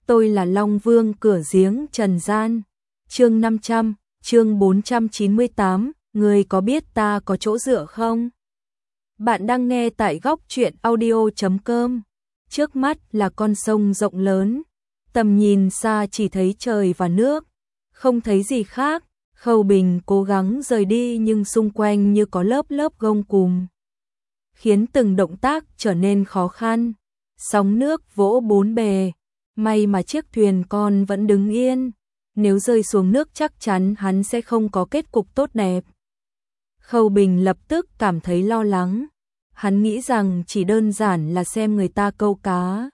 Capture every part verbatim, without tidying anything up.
tôi là Long Vương cửa giếng trần gian. Chương năm trăm, chương bốn trăm chín mươi tám, người có biết ta có chỗ dựa không? Bạn đang nghe tại góc truyện audio chấm com. Trước mắt là con sông rộng lớn, tầm nhìn xa chỉ thấy trời và nước, không thấy gì khác. Khâu Bình cố gắng rời đi nhưng xung quanh như có lớp lớp gông cùm, khiến từng động tác trở nên khó khăn. Sóng nước vỗ bốn bề, may mà chiếc thuyền con vẫn đứng yên, nếu rơi xuống nước chắc chắn hắn sẽ không có kết cục tốt đẹp. Khâu Bình lập tức cảm thấy lo lắng, hắn nghĩ rằng chỉ đơn giản là xem người ta câu cá.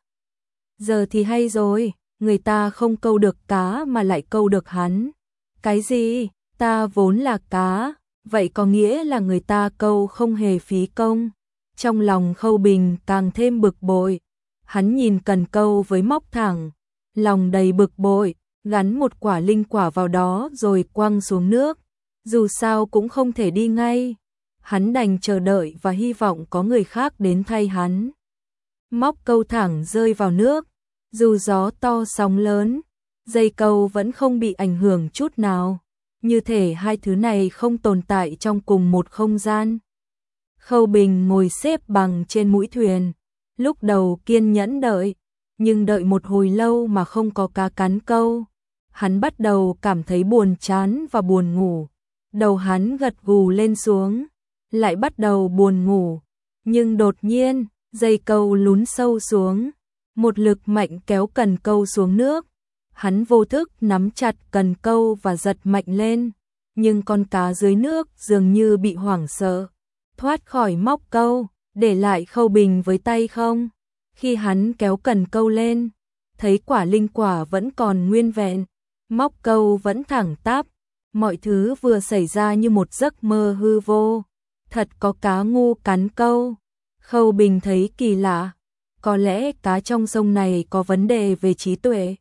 Giờ thì hay rồi, người ta không câu được cá mà lại câu được hắn. Cái gì? Ta vốn là cá, vậy có nghĩa là người ta câu không hề phí công. Trong lòng Khâu Bình càng thêm bực bội, hắn nhìn cần câu với móc thẳng, lòng đầy bực bội, gắn một quả linh quả vào đó rồi quăng xuống nước. Dù sao cũng không thể đi ngay, hắn đành chờ đợi và hy vọng có người khác đến thay hắn. Móc câu thẳng rơi vào nước, dù gió to sóng lớn, dây câu vẫn không bị ảnh hưởng chút nào, như thể hai thứ này không tồn tại trong cùng một không gian. Khâu Bình ngồi xếp bằng trên mũi thuyền, lúc đầu kiên nhẫn đợi, nhưng đợi một hồi lâu mà không có cá cắn câu, hắn bắt đầu cảm thấy buồn chán và buồn ngủ. Đầu hắn gật gù lên xuống, lại bắt đầu buồn ngủ, nhưng đột nhiên, dây câu lún sâu xuống, một lực mạnh kéo cần câu xuống nước. Hắn vô thức nắm chặt cần câu và giật mạnh lên, nhưng con cá dưới nước dường như bị hoảng sợ, thoát khỏi móc câu, để lại Khâu Bình với tay không. Khi hắn kéo cần câu lên, thấy quả linh quả vẫn còn nguyên vẹn, móc câu vẫn thẳng tắp, mọi thứ vừa xảy ra như một giấc mơ hư vô. Thật có cá ngu cắn câu. Khâu Bình thấy kỳ lạ, có lẽ cá trong sông này có vấn đề về trí tuệ.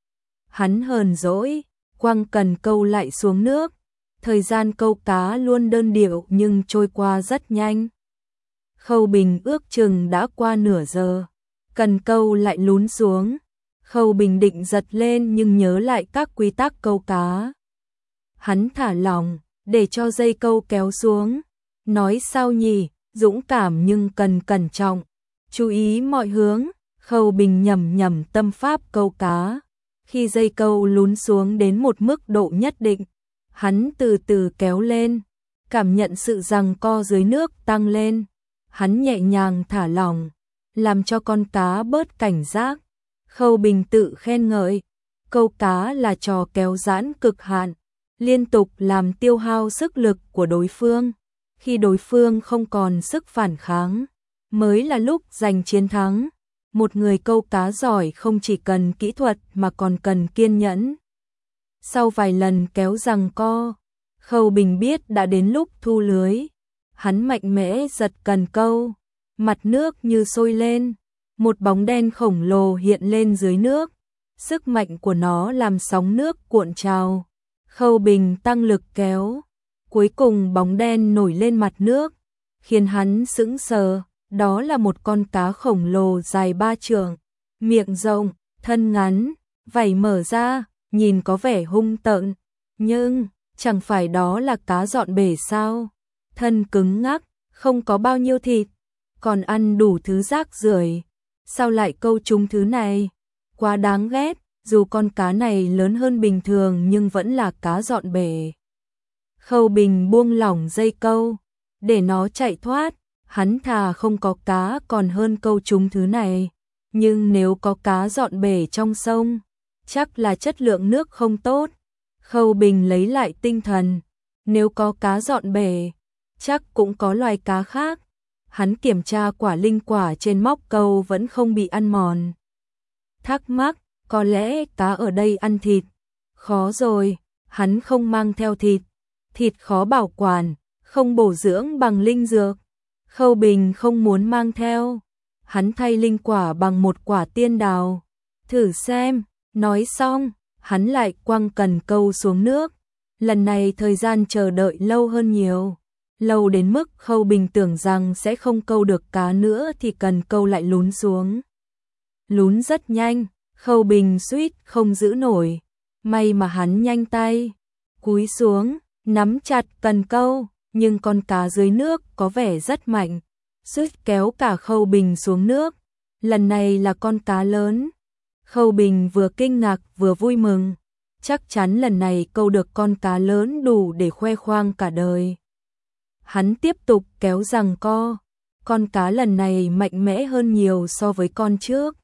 Hắn hờn dỗi, quăng cần câu lại xuống nước. Thời gian câu cá luôn đơn điệu nhưng trôi qua rất nhanh. Khâu Bình ước chừng đã qua nửa giờ, cần câu lại lún xuống. Khâu Bình định giật lên nhưng nhớ lại các quy tắc câu cá. Hắn thả lỏng, để cho dây câu kéo xuống. Nói sao nhỉ, dũng cảm nhưng cần cẩn trọng, chú ý mọi hướng. Khâu Bình nhầm nhầm tâm pháp câu cá. Khi dây câu lún xuống đến một mức độ nhất định, hắn từ từ kéo lên, cảm nhận sự giằng co dưới nước tăng lên. Hắn nhẹ nhàng thả lỏng, làm cho con cá bớt cảnh giác. Khâu Bình tự khen ngợi, câu cá là trò kéo giãn cực hạn, liên tục làm tiêu hao sức lực của đối phương. Khi đối phương không còn sức phản kháng, mới là lúc giành chiến thắng. Một người câu cá giỏi không chỉ cần kỹ thuật mà còn cần kiên nhẫn. Sau vài lần kéo giằng co, Khâu Bình biết đã đến lúc thu lưới. Hắn mạnh mẽ giật cần câu, mặt nước như sôi lên, một bóng đen khổng lồ hiện lên dưới nước. Sức mạnh của nó làm sóng nước cuộn trào. Khâu Bình tăng lực kéo, cuối cùng bóng đen nổi lên mặt nước, khiến hắn sững sờ. Đó là một con cá khổng lồ dài ba trượng, miệng rộng, thân ngắn, vảy mở ra, nhìn có vẻ hung tợn. Nhưng, chẳng phải đó là cá dọn bể sao? Thân cứng ngắc, không có bao nhiêu thịt, còn ăn đủ thứ rác rưởi. Sao lại câu trúng thứ này? Quá đáng ghét, dù con cá này lớn hơn bình thường nhưng vẫn là cá dọn bể. Khâu Bình buông lỏng dây câu, để nó chạy thoát. Hắn thà không có cá còn hơn câu trúng thứ này. Nhưng nếu có cá dọn bể trong sông, chắc là chất lượng nước không tốt. Khâu Bình lấy lại tinh thần. Nếu có cá dọn bể, chắc cũng có loài cá khác. Hắn kiểm tra quả linh quả trên móc câu vẫn không bị ăn mòn. Thắc mắc, có lẽ cá ở đây ăn thịt. Khó rồi, hắn không mang theo thịt. Thịt khó bảo quản, không bổ dưỡng bằng linh dược. Khâu Bình không muốn mang theo. Hắn thay linh quả bằng một quả tiên đào. Thử xem, nói xong, hắn lại quăng cần câu xuống nước. Lần này thời gian chờ đợi lâu hơn nhiều. Lâu đến mức Khâu Bình tưởng rằng sẽ không câu được cá nữa thì cần câu lại lún xuống. Lún rất nhanh, Khâu Bình suýt không giữ nổi, may mà hắn nhanh tay, cúi xuống, nắm chặt cần câu, nhưng con cá dưới nước có vẻ rất mạnh, suýt kéo cả Khâu Bình xuống nước. Lần này là con cá lớn. Khâu Bình vừa kinh ngạc vừa vui mừng, chắc chắn lần này câu được con cá lớn đủ để khoe khoang cả đời. Hắn tiếp tục kéo giằng co, con cá lần này mạnh mẽ hơn nhiều so với con trước.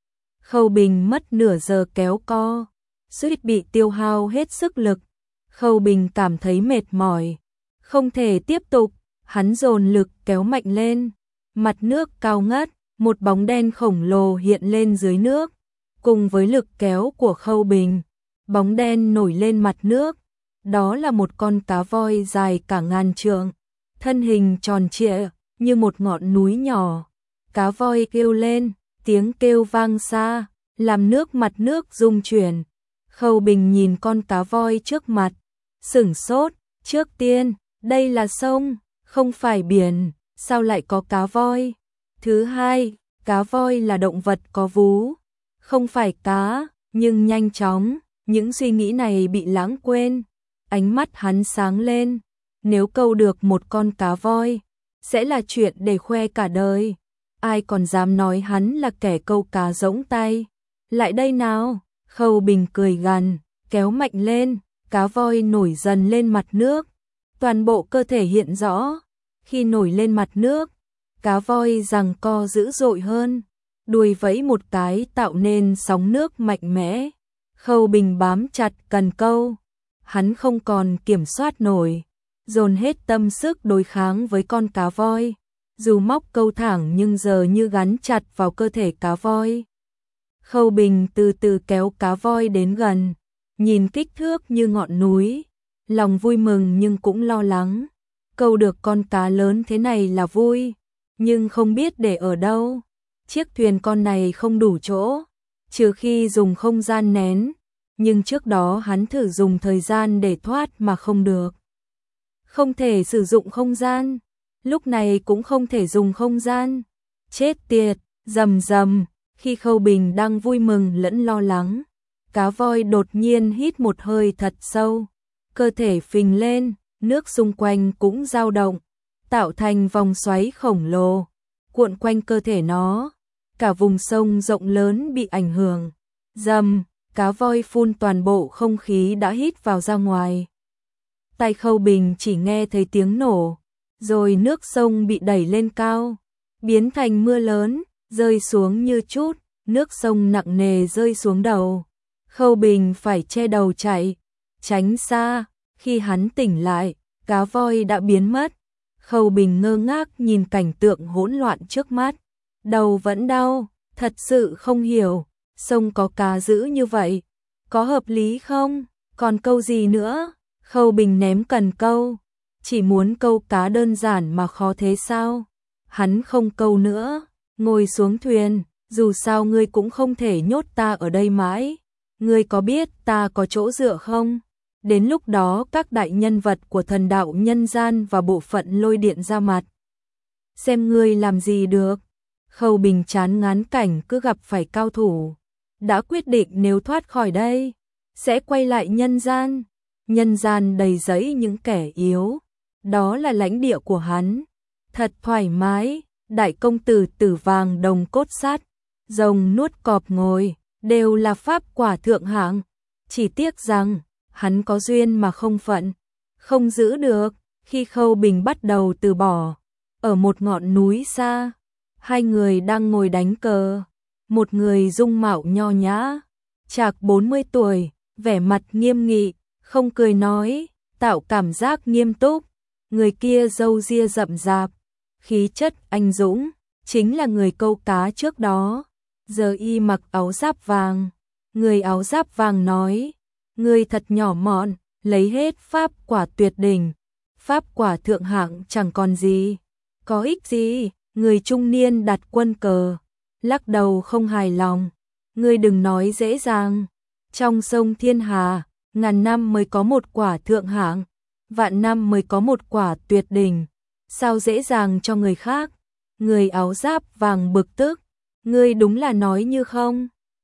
Khâu Bình mất nửa giờ kéo co, suýt bị tiêu hao hết sức lực. Khâu Bình cảm thấy mệt mỏi, không thể tiếp tục, hắn dồn lực kéo mạnh lên. Mặt nước cao ngất, một bóng đen khổng lồ hiện lên dưới nước, cùng với lực kéo của Khâu Bình, bóng đen nổi lên mặt nước. Đó là một con cá voi dài cả ngàn trượng, thân hình tròn trịa như một ngọn núi nhỏ. Cá voi kêu lên, tiếng kêu vang xa, làm nước mặt nước rung chuyển. Khâu Bình nhìn con cá voi trước mặt, sửng sốt, trước tiên, đây là sông, không phải biển, sao lại có cá voi? Thứ hai, cá voi là động vật có vú, không phải cá, nhưng nhanh chóng, những suy nghĩ này bị lãng quên. Ánh mắt hắn sáng lên, nếu câu được một con cá voi, sẽ là chuyện để khoe cả đời. Ai còn dám nói hắn là kẻ câu cá rỗng tay. Lại đây nào, Khâu Bình cười gằn, kéo mạnh lên, cá voi nổi dần lên mặt nước. Toàn bộ cơ thể hiện rõ, khi nổi lên mặt nước, cá voi giằng co dữ dội hơn, đuôi vẫy một cái tạo nên sóng nước mạnh mẽ. Khâu Bình bám chặt cần câu, hắn không còn kiểm soát nổi, dồn hết tâm sức đối kháng với con cá voi. Dù móc câu thẳng nhưng giờ như gắn chặt vào cơ thể cá voi. Khâu Bình từ từ kéo cá voi đến gần, nhìn kích thước như ngọn núi, lòng vui mừng nhưng cũng lo lắng. Câu được con cá lớn thế này là vui, nhưng không biết để ở đâu. Chiếc thuyền con này không đủ chỗ, trừ khi dùng không gian nén, nhưng trước đó hắn thử dùng thời gian để thoát mà không được. Không thể sử dụng không gian, lúc này cũng không thể dùng không gian. Chết tiệt, rầm rầm, khi Khâu Bình đang vui mừng lẫn lo lắng, cá voi đột nhiên hít một hơi thật sâu, cơ thể phình lên, nước xung quanh cũng dao động, tạo thành vòng xoáy khổng lồ, cuộn quanh cơ thể nó. Cả vùng sông rộng lớn bị ảnh hưởng. Rầm, cá voi phun toàn bộ không khí đã hít vào ra ngoài. Tai Khâu Bình chỉ nghe thấy tiếng nổ, rồi nước sông bị đẩy lên cao, biến thành mưa lớn, rơi xuống như chút, nước sông nặng nề rơi xuống đầu. Khâu Bình phải che đầu chạy, tránh xa. Khi hắn tỉnh lại, cá voi đã biến mất. Khâu Bình ngơ ngác nhìn cảnh tượng hỗn loạn trước mắt, đầu vẫn đau, thật sự không hiểu, sông có cá dữ như vậy, có hợp lý không? Còn câu gì nữa? Khâu Bình ném cần câu, chỉ muốn câu cá đơn giản mà khó thế sao? Hắn không câu nữa, ngồi xuống thuyền, dù sao ngươi cũng không thể nhốt ta ở đây mãi. Ngươi có biết ta có chỗ dựa không? Đến lúc đó các đại nhân vật của thần đạo nhân gian và bộ phận lôi điện ra mặt, xem ngươi làm gì được. Khâu Bình chán ngán cảnh cứ gặp phải cao thủ, đã quyết định nếu thoát khỏi đây, sẽ quay lại nhân gian. Nhân gian đầy rẫy những kẻ yếu, đó là lãnh địa của hắn. Thật thoải mái, đại công tử tử vàng đồng cốt sắt, rồng nuốt cọp ngồi, đều là pháp quả thượng hạng. Chỉ tiếc rằng, hắn có duyên mà không phận, không giữ được. Khi Khâu Bình bắt đầu từ bỏ, ở một ngọn núi xa, hai người đang ngồi đánh cờ. Một người dung mạo nho nhã, chạc bốn mươi tuổi, vẻ mặt nghiêm nghị, không cười nói, tạo cảm giác nghiêm túc. Người kia râu ria rậm rạp, khí chất anh dũng, chính là người câu cá trước đó. Giờ y mặc áo giáp vàng. Người áo giáp vàng nói, người thật nhỏ mọn, lấy hết pháp quả tuyệt đỉnh, pháp quả thượng hạng chẳng còn gì, có ích gì. Người trung niên đặt quân cờ, lắc đầu không hài lòng. Ngươi đừng nói dễ dàng, trong sông Thiên Hà, ngàn năm mới có một quả thượng hạng, vạn năm mới có một quả tuyệt đỉnh, sao dễ dàng cho người khác. Người áo giáp vàng bực tức, ngươi đúng là nói như không.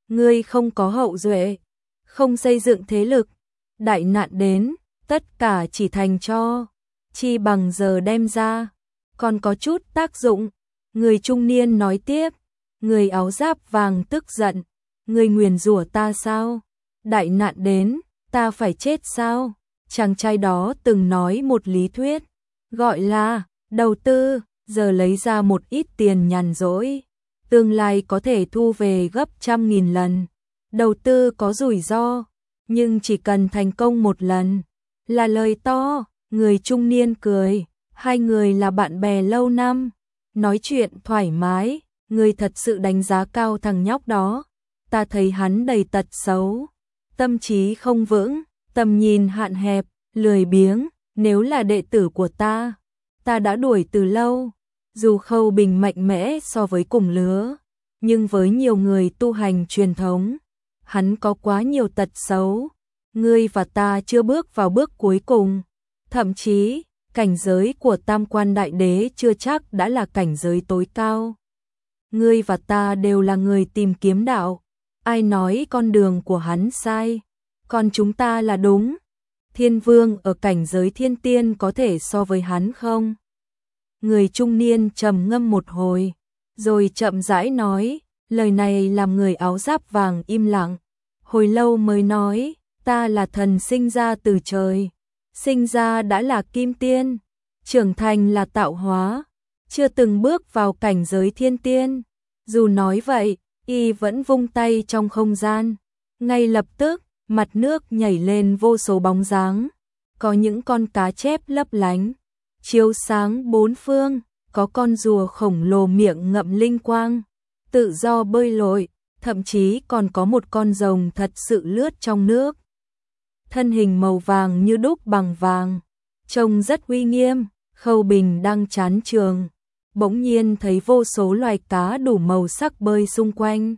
Ngươi không có hậu duệ, không xây dựng thế lực, đại nạn đến, tất cả chỉ thành tro, chi bằng giờ đem ra, còn có chút tác dụng. Người trung niên nói tiếp, người áo giáp vàng tức giận, người nguyền rủa ta sao? Đại nạn đến, ta phải chết sao? Chàng trai đó từng nói một lý thuyết, gọi là đầu tư, giờ lấy ra một ít tiền nhàn rỗi, tương lai có thể thu về gấp trăm nghìn lần. Đầu tư có rủi ro, nhưng chỉ cần thành công một lần, là lời to. Người trung niên cười, hai người là bạn bè lâu năm, nói chuyện thoải mái, người thật sự đánh giá cao thằng nhóc đó. Ta thấy hắn đầy tật xấu, tâm trí không vững, tầm nhìn hạn hẹp, lười biếng, nếu là đệ tử của ta, ta đã đuổi từ lâu. Dù Khâu Bình mạnh mẽ so với cùng lứa, nhưng với nhiều người tu hành truyền thống, hắn có quá nhiều tật xấu. Ngươi và ta chưa bước vào bước cuối cùng, thậm chí, cảnh giới của Tam Quan Đại Đế chưa chắc đã là cảnh giới tối cao. Ngươi và ta đều là người tìm kiếm đạo, ai nói con đường của hắn sai, còn chúng ta là đúng. Thiên Vương ở cảnh giới thiên tiên có thể so với hắn không? Người trung niên trầm ngâm một hồi, rồi chậm rãi nói, lời này làm người áo giáp vàng im lặng, hồi lâu mới nói, ta là thần sinh ra từ trời, sinh ra đã là kim tiên, trưởng thành là tạo hóa, chưa từng bước vào cảnh giới thiên tiên. Dù nói vậy, y vẫn vung tay trong không gian, ngay lập tức, mặt nước nhảy lên vô số bóng dáng, có những con cá chép lấp lánh, chiếu sáng bốn phương, có con rùa khổng lồ miệng ngậm linh quang, tự do bơi lội, thậm chí còn có một con rồng thật sự lướt trong nước. Thân hình màu vàng như đúc bằng vàng, trông rất uy nghiêm. Khâu Bình đang chán trường, bỗng nhiên thấy vô số loài cá đủ màu sắc bơi xung quanh,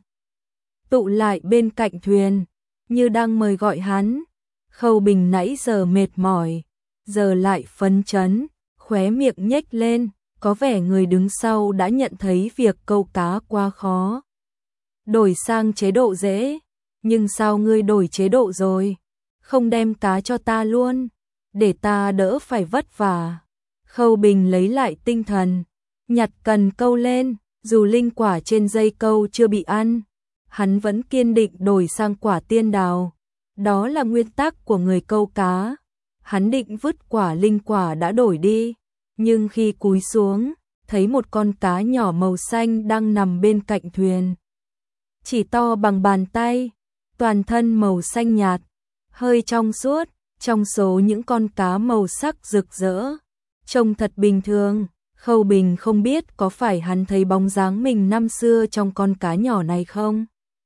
tụ lại bên cạnh thuyền, như đang mời gọi hắn. Khâu Bình nãy giờ mệt mỏi, giờ lại phấn chấn, khóe miệng nhếch lên, có vẻ người đứng sau đã nhận thấy việc câu cá quá khó. Đổi sang chế độ dễ, nhưng sao ngươi đổi chế độ rồi? Không đem cá cho ta luôn, để ta đỡ phải vất vả. Khâu Bình lấy lại tinh thần, nhặt cần câu lên, dù linh quả trên dây câu chưa bị ăn, hắn vẫn kiên định đổi sang quả tiên đào. Đó là nguyên tắc của người câu cá. Hắn định vứt quả linh quả đã đổi đi, nhưng khi cúi xuống, thấy một con cá nhỏ màu xanh đang nằm bên cạnh thuyền. Chỉ to bằng bàn tay, toàn thân màu xanh nhạt, hơi trong suốt, trong số những con cá màu sắc rực rỡ, trông thật bình thường. Khâu Bình không biết có phải hắn thấy bóng dáng mình năm xưa trong con cá nhỏ này không?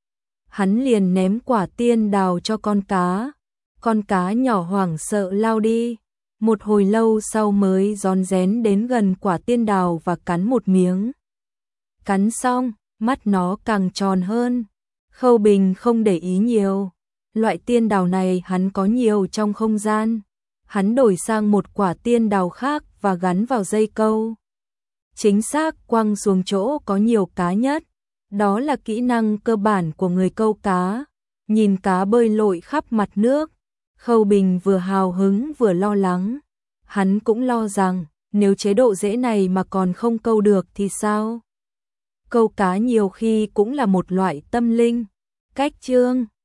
Hắn liền ném quả tiên đào cho con cá. Con cá nhỏ hoảng sợ lao đi. Một hồi lâu sau mới rón rén đến gần quả tiên đào và cắn một miếng. Cắn xong, mắt nó càng tròn hơn. Khâu Bình không để ý nhiều. Loại tiên đào này hắn có nhiều trong không gian. Hắn đổi sang một quả tiên đào khác và gắn vào dây câu. Chính xác quăng xuống chỗ có nhiều cá nhất. Đó là kỹ năng cơ bản của người câu cá. Nhìn cá bơi lội khắp mặt nước, Khâu Bình vừa hào hứng vừa lo lắng. Hắn cũng lo rằng nếu chế độ dễ này mà còn không câu được thì sao? Câu cá nhiều khi cũng là một loại tâm linh. Cách chương